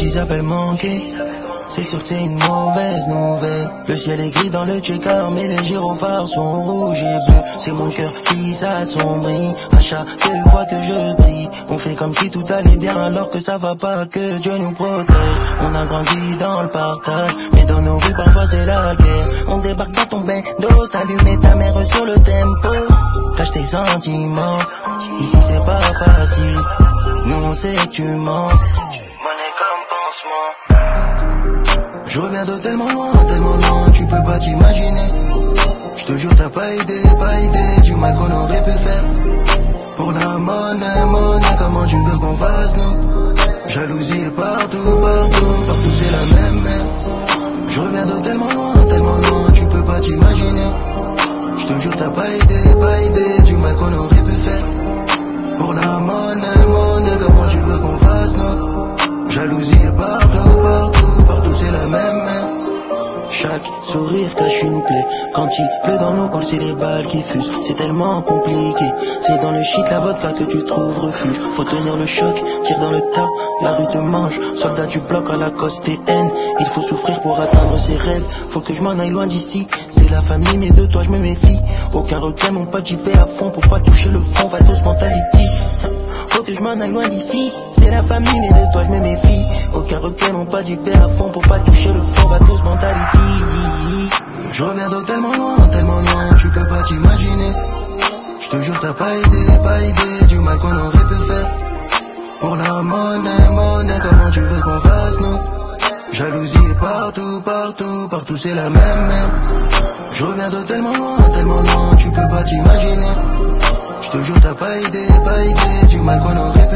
qu'ils appellent manquer, c'est sûr que c'est une mauvaise nouvelle. Le ciel est gris dans le check-out, mais les gyrophares sont rouges et bleus. C'est mon cœur qui s'assombrit à chaque fois que je prie. On fait comme si tout allait bien alors que ça va pas, que Dieu nous protège. On a grandi dans le partage, mais dans nos rues parfois c'est la guerre. On débarque dans ton bendo, t'allumes ta mère sur le tempo. Cache tes sentiments, ici c'est pas facile. Nous on sait que tu mens, monnaie comme pansement. Je reviens de tellement loin, tu peux pas t'imaginer. Je te jure t'as pas idée du mal qu'on aurait pu faire. Pour la monnaie, comment tu veux qu'on fasse nous? Jalousie partout, c'est la même merde. Je reviens de tellement loin, tu peux pas t'imaginer. Je te jure t'as pas idée du mal qu'on aurait pu faire. Pour la monnaie, comment tu veux qu'on fasse nous? Jalousie partout, c'est la même merde. Chaque sourire cache une plaie. Quand il pleut dans nos halls, c'est les balles qui fusent. C'est tellement compliqué. C'est dans le shit, la vodka que tu trouves refuge. Faut tenir le choc, tire dans le tas. La rue te mange, soldat du bloc à la cause TN. Il faut souffrir pour atteindre ses rêves. Faut que je m'en aille loin d'ici. C'est la famille, mais de toi je me méfie. Aucun regret, mon pote, j'y vais à fond pour pas toucher le fond. Vatos mentality. Faut que je m'en aille loin d'ici. C'est la famille, mais de toi je me méfie. Aucun regret, mon pote, j'y vais à fond pour pas toucher le fond. Vatos mentality. Je reviens de tellement loin, tu peux pas t'imaginer. Je te jure t'as pas idée du mal qu'on aurait pu faire. Pour la monnaie, comment tu veux qu'on fasse nous? Jalousie partout, c'est la même merde. Je reviens de tellement loin, tu peux pas t'imaginer. Je te jure t'as pas idée du mal qu'on aurait pu faire.